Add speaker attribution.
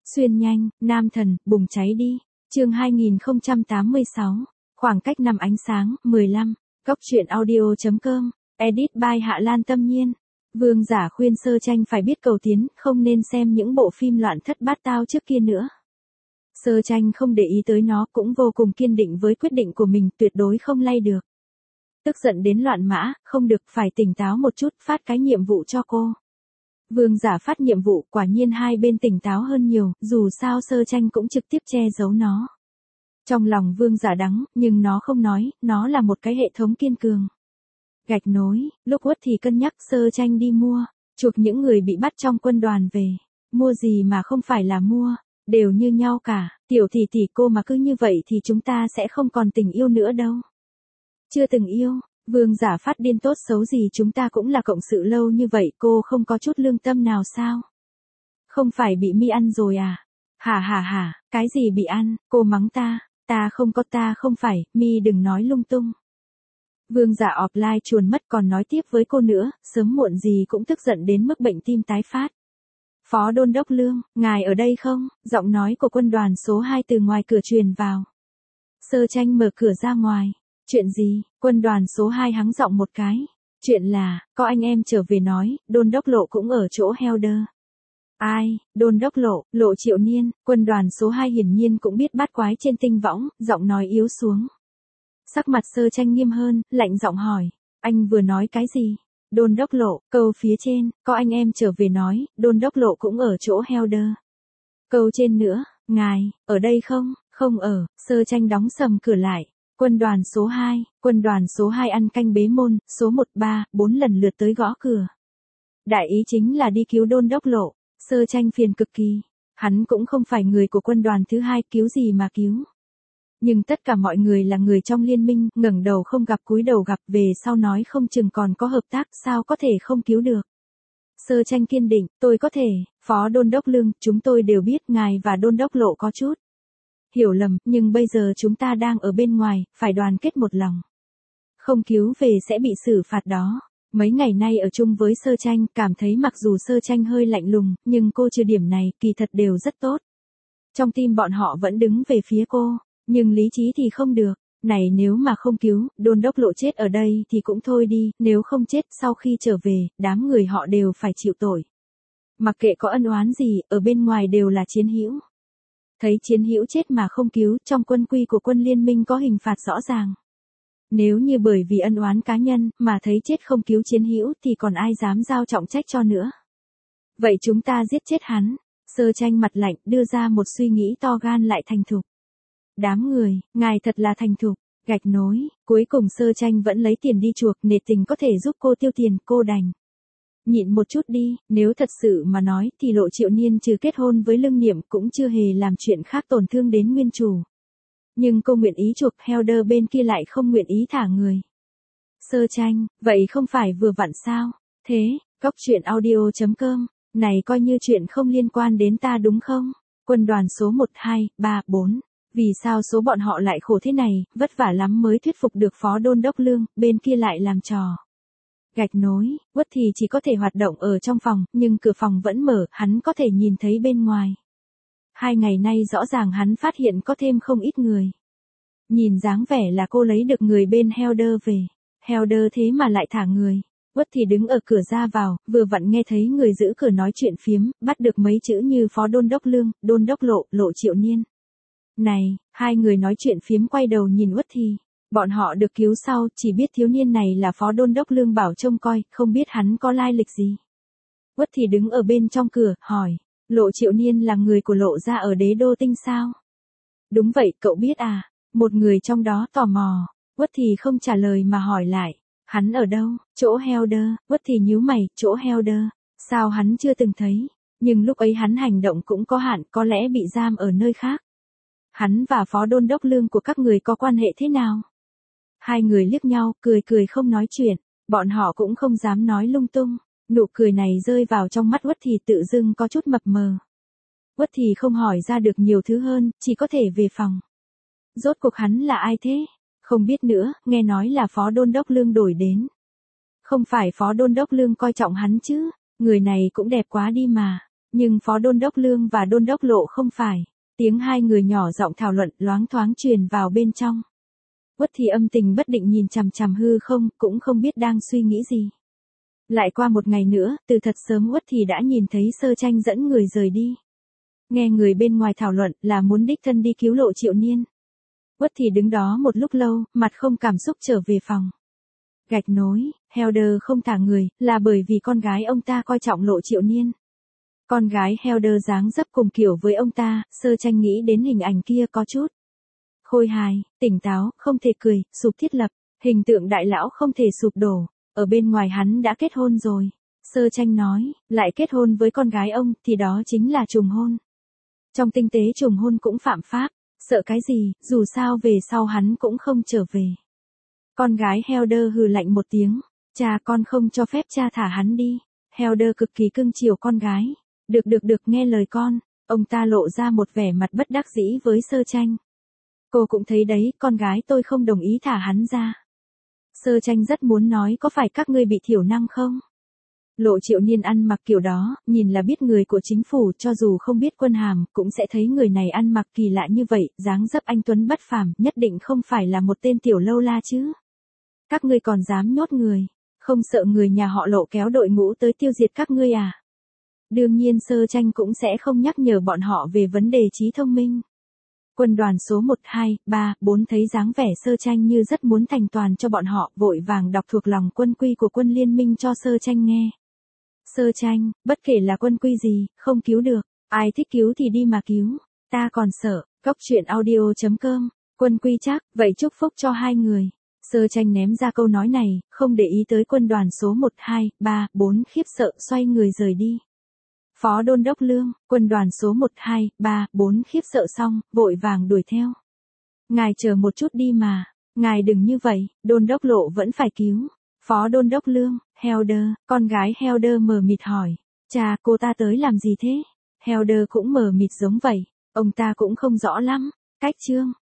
Speaker 1: Xuyên nhanh, nam thần, bùng cháy đi. Chương 2086. Khoảng cách năm ánh sáng, 15. Góc truyện audio.com. Edit by Hạ Lan Tâm Nhiên. Vương Giả khuyên Sơ Tranh phải biết cầu tiến, không nên xem những bộ phim loạn thất bát tao trước kia nữa. Sơ Tranh không để ý tới nó, cũng vô cùng kiên định với quyết định của mình, tuyệt đối không lay được. Tức giận đến loạn mã, không được, phải tỉnh táo một chút, phát cái nhiệm vụ cho cô. Vương Giả phát nhiệm vụ, quả nhiên hai bên tỉnh táo hơn nhiều, dù sao Sơ Tranh cũng trực tiếp che giấu nó. Trong lòng Vương Giả đắng, nhưng nó không nói, nó là một cái hệ thống kiên cường. Gạch nối, lúc Uất thì cân nhắc Sơ Tranh đi mua, chuộc những người bị bắt trong quân đoàn về. Mua gì mà không phải là mua, đều như nhau cả, tiểu tỷ cô mà cứ như vậy thì chúng ta sẽ không còn tình yêu nữa đâu. Chưa từng yêu, Vương Giả phát điên, tốt xấu gì chúng ta cũng là cộng sự lâu như vậy, cô không có chút lương tâm nào sao? Không phải bị mi ăn rồi à? Hả, cái gì bị ăn, cô mắng ta không phải, mi đừng nói lung tung. Vương Giả offline chuồn mất, còn nói tiếp với cô nữa, sớm muộn gì cũng tức giận đến mức bệnh tim tái phát. Phó Đôn đốc Lương, ngài ở đây không? Giọng nói của quân đoàn số 2 từ ngoài cửa truyền vào. Sơ Tranh mở cửa ra ngoài. Chuyện gì? Quân đoàn số 2 hắng giọng một cái. Chuyện là, có anh em trở về nói, Đôn đốc Lộ cũng ở chỗ Helder. Ai? Đôn đốc Lộ, Lộ Triệu Niên. Quân đoàn số 2 hiển nhiên cũng biết bát quái trên tinh võng, giọng nói yếu xuống. Sắc mặt Sơ Tranh nghiêm hơn, lạnh giọng hỏi. Anh vừa nói cái gì? Đôn đốc Lộ, câu phía trên, có anh em trở về nói, Đôn đốc Lộ cũng ở chỗ Helder. Câu trên nữa, ngài, ở đây không? Không ở, Sơ Tranh đóng sầm cửa lại. Quân đoàn số 2 ăn canh bế môn, số 1, 3, 4 lần lượt tới gõ cửa. Đại ý chính là đi cứu Đôn đốc Lộ. Sơ Tranh phiền cực kỳ. Hắn cũng không phải người của quân đoàn thứ 2, cứu gì mà cứu. Nhưng tất cả mọi người là người trong liên minh, ngẩng đầu không gặp cúi đầu gặp, về sau nói không chừng còn có hợp tác, sao có thể không cứu được. Sơ Tranh kiên định, tôi có thể, Phó Đôn đốc Lương, chúng tôi đều biết ngài và Đôn đốc Lộ có chút hiểu lầm, nhưng bây giờ chúng ta đang ở bên ngoài, phải đoàn kết một lòng. Không cứu về sẽ bị xử phạt đó. Mấy ngày nay ở chung với Sơ Tranh, cảm thấy mặc dù Sơ Tranh hơi lạnh lùng, nhưng cô trừ điểm này, kỳ thật đều rất tốt. Trong tim bọn họ vẫn đứng về phía cô, nhưng lý trí thì không được. Này, nếu mà không cứu, Đôn đốc Lộ chết ở đây thì cũng thôi đi, nếu không chết sau khi trở về, đám người họ đều phải chịu tội. Mặc kệ có ân oán gì, ở bên ngoài đều là chiến hữu. Thấy chiến hữu chết mà không cứu, trong quân quy của quân liên minh có hình phạt rõ ràng. Nếu như bởi vì ân oán cá nhân, mà thấy chết không cứu chiến hữu thì còn ai dám giao trọng trách cho nữa. Vậy chúng ta giết chết hắn. Sơ Tranh mặt lạnh, đưa ra một suy nghĩ to gan lại thành thục. Đám người, ngài thật là thành thục. Gạch nối, cuối cùng Sơ Tranh vẫn lấy tiền đi chuộc, nể tình có thể giúp cô tiêu tiền, cô đành nhịn một chút đi, nếu thật sự mà nói thì Lộ Triệu Niên trừ kết hôn với Lương Niệm cũng chưa hề làm chuyện khác tổn thương đến nguyên chủ. Nhưng cô nguyện ý chuộc, Helder bên kia lại không nguyện ý thả người. Sơ Tranh, vậy không phải vừa vặn sao? Thế, góc truyện audio.com, này coi như chuyện không liên quan đến ta đúng không? Quân đoàn số 1, 2, 3, 4. Vì sao số bọn họ lại khổ thế này, vất vả lắm mới thuyết phục được Phó Đôn đốc Lương, bên kia lại làm trò. Gạch nối, Uất thì chỉ có thể hoạt động ở trong phòng, nhưng cửa phòng vẫn mở, hắn có thể nhìn thấy bên ngoài. 2 ngày nay rõ ràng hắn phát hiện có thêm không ít người. Nhìn dáng vẻ là cô lấy được người bên Helder về. Helder thế mà lại thả người. Uất thì đứng ở cửa ra vào, vừa vặn nghe thấy người giữ cửa nói chuyện phiếm, bắt được mấy chữ như Phó Đôn đốc Lương, Đôn đốc Lộ, Lộ Triệu Niên. Này, hai người nói chuyện phiếm quay đầu nhìn Uất thì. Bọn họ được cứu sau, chỉ biết thiếu niên này là Phó Đôn đốc Lương bảo trông coi, không biết hắn có lai lịch gì. Uất thì đứng ở bên trong cửa, hỏi, Lộ Triệu Niên là người của Lộ gia ở Đế Đô Tinh sao? Đúng vậy, cậu biết à? Một người trong đó tò mò. Uất thì không trả lời mà hỏi lại, hắn ở đâu? Chỗ Helder. Uất thì nhíu mày, chỗ Helder. Sao hắn chưa từng thấy? Nhưng lúc ấy hắn hành động cũng có hạn, có lẽ bị giam ở nơi khác. Hắn và Phó Đôn đốc Lương của các người có quan hệ thế nào? Hai người liếc nhau, cười không nói chuyện. Bọn họ cũng không dám nói lung tung. Nụ cười này rơi vào trong mắt Uất thì tự dưng có chút mập mờ. Uất thì không hỏi ra được nhiều thứ hơn, chỉ có thể về phòng. Rốt cuộc hắn là ai thế? Không biết nữa, nghe nói là Phó Đôn đốc Lương đổi đến. Không phải Phó Đôn đốc Lương coi trọng hắn chứ, người này cũng đẹp quá đi mà. Nhưng phó đôn đốc Lương và đôn đốc Lộ không phải. Tiếng hai người nhỏ giọng thảo luận loáng thoáng truyền vào bên trong. Uất Thì âm tình bất định nhìn chằm chằm hư không, cũng không biết đang suy nghĩ gì. Lại qua một ngày nữa, từ thật sớm Uất Thì đã nhìn thấy Sơ Tranh dẫn người rời đi. Nghe người bên ngoài thảo luận là muốn đích thân đi cứu Lộ Triệu Niên. Uất Thì đứng đó một lúc lâu, mặt không cảm xúc trở về phòng. Gạch nối, Helder không thả người, là bởi vì con gái ông ta coi trọng Lộ Triệu Niên. Con gái Helder dáng dấp cùng kiểu với ông ta, Sơ Tranh nghĩ đến hình ảnh kia có chút khôi hài, tỉnh táo, không thể cười, sụp thiết lập, hình tượng đại lão không thể sụp đổ, ở bên ngoài hắn đã kết hôn rồi. Sơ Tranh nói, lại kết hôn với con gái ông thì đó chính là trùng hôn. Trong tinh tế trùng hôn cũng phạm pháp, sợ cái gì, dù sao về sau hắn cũng không trở về. Con gái Helder hừ lạnh một tiếng, cha con không cho phép cha thả hắn đi. Helder cực kỳ cưng chiều con gái. Được nghe lời con, ông ta lộ ra một vẻ mặt bất đắc dĩ với Sơ Tranh. Cô cũng thấy đấy, con gái tôi không đồng ý thả hắn ra. Sơ Tranh rất muốn nói có phải các ngươi bị thiểu năng không? Lộ Triệu Niên ăn mặc kiểu đó, nhìn là biết người của chính phủ, cho dù không biết quân hàm, cũng sẽ thấy người này ăn mặc kỳ lạ như vậy, dáng dấp anh tuấn bất phàm, nhất định không phải là một tên tiểu lâu la chứ. Các ngươi còn dám nhốt người, không sợ người nhà họ Lộ kéo đội ngũ tới tiêu diệt các ngươi à? Đương nhiên Sơ Tranh cũng sẽ không nhắc nhở bọn họ về vấn đề trí thông minh. Quân đoàn số 1, 2, 3, 4 thấy dáng vẻ Sơ Tranh như rất muốn thành toàn cho bọn họ, vội vàng đọc thuộc lòng quân quy của quân liên minh cho Sơ Tranh nghe. Sơ Tranh, bất kể là quân quy gì, không cứu được, ai thích cứu thì đi mà cứu, ta còn sợ. Cốc truyện audio.com, quân quy chắc, vậy chúc phúc cho hai người. Sơ Tranh ném ra câu nói này, không để ý tới quân đoàn số 1, 2, 3, 4 khiếp sợ xoay người rời đi. Phó đôn đốc Lương, quân đoàn số 1, 2, 3, 4 khiếp sợ xong, vội vàng đuổi theo. Ngài chờ một chút đi mà, ngài đừng như vậy, đôn đốc Lộ vẫn phải cứu. Phó đôn đốc Lương, Helder, con gái Helder mờ mịt hỏi, cha cô ta tới làm gì thế? Helder cũng mờ mịt giống vậy, ông ta cũng không rõ lắm. Cách chương